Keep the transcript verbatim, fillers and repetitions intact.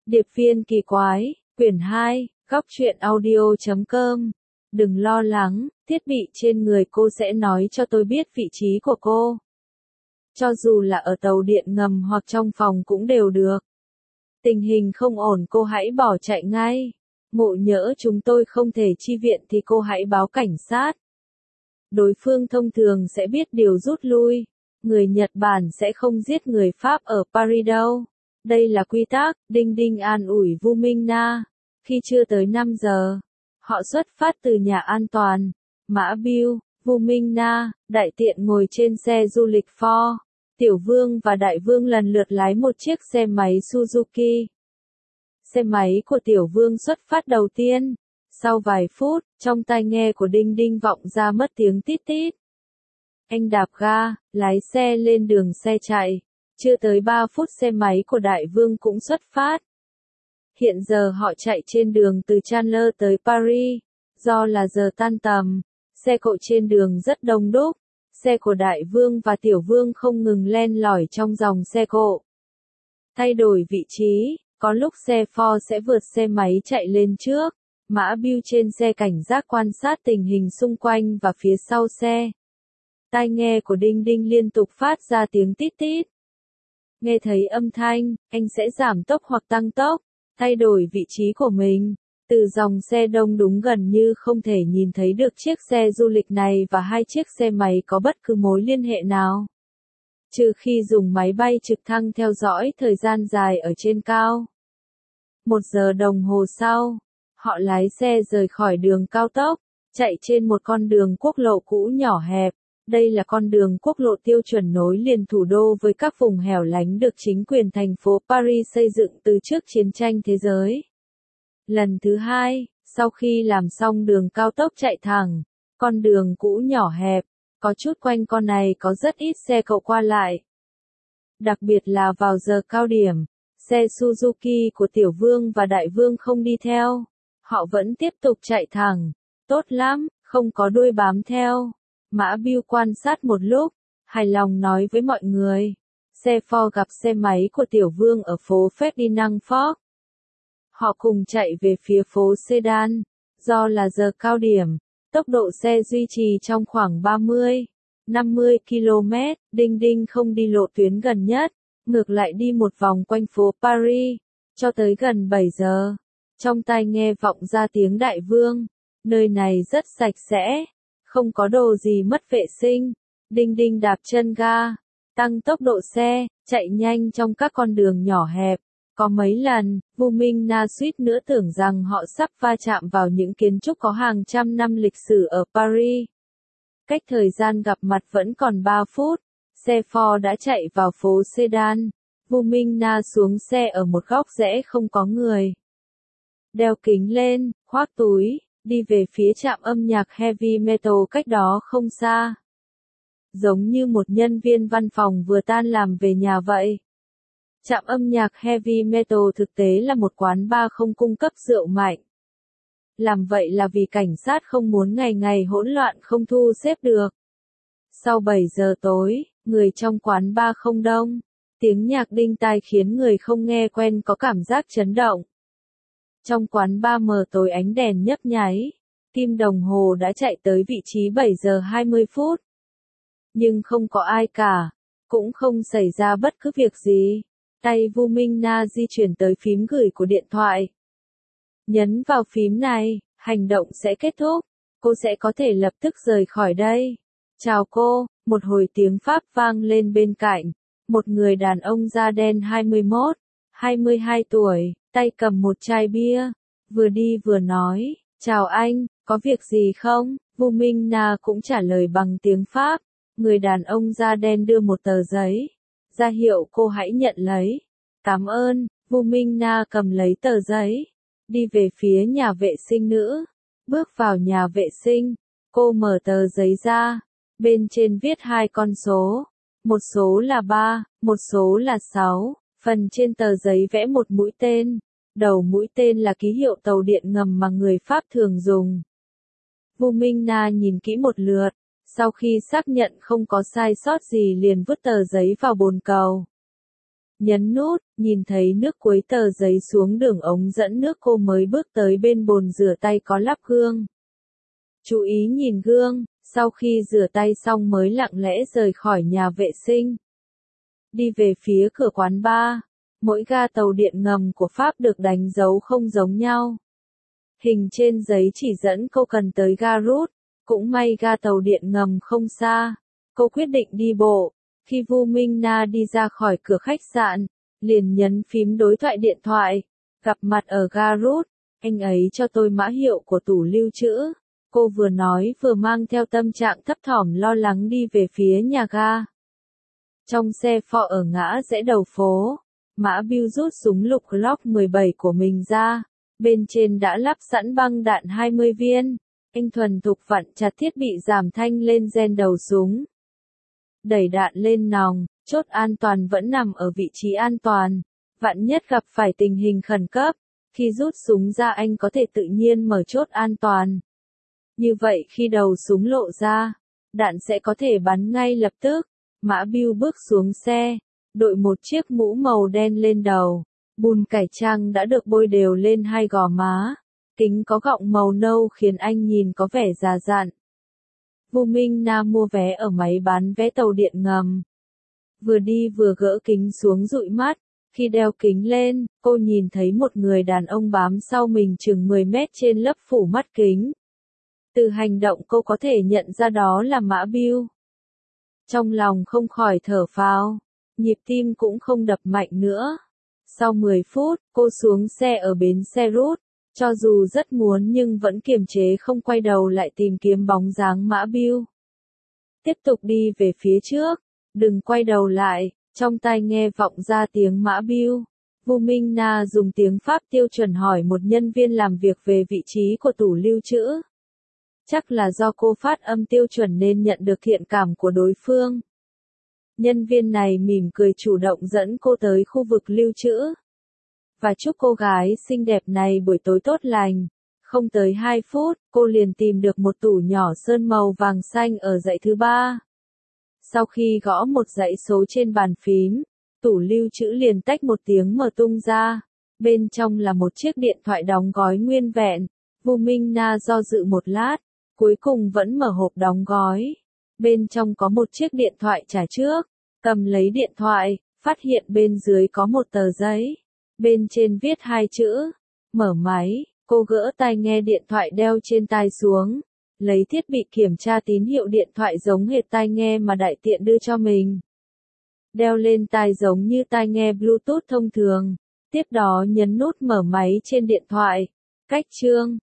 Điệp viên kỳ quái, quyển hai, góc truyện audio chấm com. Đừng lo lắng, thiết bị trên người cô sẽ nói cho tôi biết vị trí của cô. Cho dù là ở tàu điện ngầm hoặc trong phòng cũng đều được. Tình hình không ổn cô hãy bỏ chạy ngay. Ngộ nhỡ chúng tôi không thể chi viện thì cô hãy báo cảnh sát. Đối phương thông thường sẽ biết điều rút lui. Người Nhật Bản sẽ không giết người Pháp ở Paris đâu. Đây là quy tắc, Đinh Đinh an ủi Vu Minh Na. Khi chưa tới năm giờ, họ xuất phát từ nhà an toàn. Mã Biêu, Vu Minh Na, đại tiện ngồi trên xe du lịch Ford. Tiểu Vương và Đại Vương lần lượt lái một chiếc xe máy Suzuki. Xe máy của Tiểu Vương xuất phát đầu tiên. Sau vài phút, trong tai nghe của Đinh Đinh vọng ra mất tiếng tít tít. Anh đạp ga, lái xe lên đường xe chạy. Chưa tới ba phút xe máy của Đại Vương cũng xuất phát. Hiện giờ họ chạy trên đường từ Chandler tới Paris. Do là giờ tan tầm, xe cộ trên đường rất đông đúc. Xe của Đại Vương và Tiểu Vương không ngừng len lỏi trong dòng xe cộ. Thay đổi vị trí, có lúc xe Ford sẽ vượt xe máy chạy lên trước. Mã Biêu trên xe cảnh giác quan sát tình hình xung quanh và phía sau xe. Tai nghe của Đinh Đinh liên tục phát ra tiếng tít tít. Nghe thấy âm thanh, anh sẽ giảm tốc hoặc tăng tốc, thay đổi vị trí của mình. Từ dòng xe đông đúng gần như không thể nhìn thấy được chiếc xe du lịch này và hai chiếc xe máy có bất cứ mối liên hệ nào. Trừ khi dùng máy bay trực thăng theo dõi thời gian dài ở trên cao. Một giờ đồng hồ sau, họ lái xe rời khỏi đường cao tốc, chạy trên một con đường quốc lộ cũ nhỏ hẹp. Đây là con đường quốc lộ tiêu chuẩn nối liền thủ đô với các vùng hẻo lánh được chính quyền thành phố Paris xây dựng từ trước chiến tranh thế giới. Lần thứ hai, sau khi làm xong đường cao tốc chạy thẳng, con đường cũ nhỏ hẹp, có chút quanh con này có rất ít xe cộ qua lại. Đặc biệt là vào giờ cao điểm, xe Suzuki của Tiểu Vương và Đại Vương không đi theo. Họ vẫn tiếp tục chạy thẳng. Tốt lắm, không có đuôi bám theo. Mã Biêu quan sát một lúc, hài lòng nói với mọi người. Xe Ford gặp xe máy của Tiểu Vương ở phố Ferdinand Foch. Họ cùng chạy về phía phố Sedan. Do là giờ cao điểm, tốc độ xe duy trì trong khoảng ba mươi, năm mươi ki lô mét, Đinh Đinh không đi lộ tuyến gần nhất, ngược lại đi một vòng quanh phố Paris, cho tới gần bảy giờ. Trong tai nghe vọng ra tiếng Đại Vương, nơi này rất sạch sẽ, không có đồ gì mất vệ sinh. Đinh Đinh đạp chân ga, tăng tốc độ xe, chạy nhanh trong các con đường nhỏ hẹp. Có mấy lần, Vu Minh Na suýt nữa tưởng rằng họ sắp va chạm vào những kiến trúc có hàng trăm năm lịch sử ở Paris. Cách thời gian gặp mặt vẫn còn ba phút, xe Ford đã chạy vào phố Sedan. Vu Minh Na xuống xe ở một góc rẽ không có người. Đeo kính lên, khoác túi, đi về phía trạm âm nhạc heavy metal cách đó không xa. Giống như một nhân viên văn phòng vừa tan làm về nhà vậy. Trạm âm nhạc heavy metal thực tế là một quán bar không cung cấp rượu mạnh. Làm vậy là vì cảnh sát không muốn ngày ngày hỗn loạn không thu xếp được. Sau bảy giờ tối, người trong quán bar không đông. Tiếng nhạc đinh tai khiến người không nghe quen có cảm giác chấn động. Trong quán bar mờ tối ánh đèn nhấp nháy. Kim đồng hồ đã chạy tới vị trí bảy giờ hai mươi phút. Nhưng không có ai cả. Cũng không xảy ra bất cứ việc gì. Tay Vu Minh Na di chuyển tới phím gửi của điện thoại. Nhấn vào phím này, hành động sẽ kết thúc. Cô sẽ có thể lập tức rời khỏi đây. Chào cô, một hồi tiếng Pháp vang lên bên cạnh. Một người đàn ông da đen hai mươi mốt, hai mươi hai tuổi, tay cầm một chai bia. Vừa đi vừa nói, chào anh, có việc gì không? Vu Minh Na cũng trả lời bằng tiếng Pháp. Người đàn ông da đen đưa một tờ giấy. Ra hiệu cô hãy nhận lấy. Cảm ơn, Vu Minh Na cầm lấy tờ giấy. Đi về phía nhà vệ sinh nữ. Bước vào nhà vệ sinh. Cô mở tờ giấy ra. Bên trên viết hai con số. Một số là ba, một số là sáu. Phần trên tờ giấy vẽ một mũi tên. Đầu mũi tên là ký hiệu tàu điện ngầm mà người Pháp thường dùng. Vu Minh Na nhìn kỹ một lượt. Sau khi xác nhận không có sai sót gì liền vứt tờ giấy vào bồn cầu. Nhấn nút, nhìn thấy nước cuối tờ giấy xuống đường ống dẫn nước, cô mới bước tới bên bồn rửa tay có lắp gương. Chú ý nhìn gương, sau khi rửa tay xong mới lặng lẽ rời khỏi nhà vệ sinh. Đi về phía cửa quán bar. Mỗi ga tàu điện ngầm của Pháp được đánh dấu không giống nhau. Hình trên giấy chỉ dẫn cô cần tới ga Rút. Cũng may ga tàu điện ngầm không xa. Cô quyết định đi bộ. Khi Vu Minh Na đi ra khỏi cửa khách sạn, liền nhấn phím đối thoại điện thoại. Gặp mặt ở ga Rút, anh ấy cho tôi mã hiệu của tủ lưu trữ. Cô vừa nói vừa mang theo tâm trạng thấp thỏm lo lắng đi về phía nhà ga. Trong xe Ford ở ngã rẽ đầu phố, Mã Bill rút súng lục Glock mười bảy của mình ra. Bên trên đã lắp sẵn băng đạn hai mươi viên. Anh thuần thục vặn chặt thiết bị giảm thanh lên gen đầu súng. Đẩy đạn lên nòng, chốt an toàn vẫn nằm ở vị trí an toàn. Vạn nhất gặp phải tình hình khẩn cấp, khi rút súng ra anh có thể tự nhiên mở chốt an toàn. Như vậy khi đầu súng lộ ra, đạn sẽ có thể bắn ngay lập tức. Mã Bill bước xuống xe, đội một chiếc mũ màu đen lên đầu. Bùn cải trang đã được bôi đều lên hai gò má. Kính có gọng màu nâu khiến anh nhìn có vẻ già dặn. Vu Minh Na mua vé ở máy bán vé tàu điện ngầm. Vừa đi vừa gỡ kính xuống dụi mắt. Khi đeo kính lên, cô nhìn thấy một người đàn ông bám sau mình chừng mười mét trên lớp phủ mắt kính. Từ hành động cô có thể nhận ra đó là Mã Bill. Trong lòng không khỏi thở phào, nhịp tim cũng không đập mạnh nữa. Sau mười phút, cô xuống xe ở bến xe Rút, cho dù rất muốn nhưng vẫn kiềm chế không quay đầu lại tìm kiếm bóng dáng Mã Bill. Tiếp tục đi về phía trước, đừng quay đầu lại, trong tai nghe vọng ra tiếng Mã Bill. Vu Minh Na dùng tiếng Pháp tiêu chuẩn hỏi một nhân viên làm việc về vị trí của tủ lưu trữ. Chắc là do cô phát âm tiêu chuẩn nên nhận được thiện cảm của đối phương. Nhân viên này mỉm cười chủ động dẫn cô tới khu vực lưu trữ. Và chúc cô gái xinh đẹp này buổi tối tốt lành. Không tới hai phút, cô liền tìm được một tủ nhỏ sơn màu vàng xanh ở dãy thứ ba. Sau khi gõ một dãy số trên bàn phím, tủ lưu trữ liền tách một tiếng mở tung ra. Bên trong là một chiếc điện thoại đóng gói nguyên vẹn. Vu Minh Na do dự một lát, cuối cùng vẫn mở hộp đóng gói. Bên trong có một chiếc điện thoại trả trước. Cầm lấy điện thoại, phát hiện bên dưới có một tờ giấy. Bên trên viết hai chữ. Mở máy, cô gỡ tai nghe điện thoại đeo trên tai xuống. Lấy thiết bị kiểm tra tín hiệu điện thoại giống hệt tai nghe mà đại tiện đưa cho mình. Đeo lên tai giống như tai nghe Bluetooth thông thường. Tiếp đó nhấn nút mở máy trên điện thoại. Cách chương.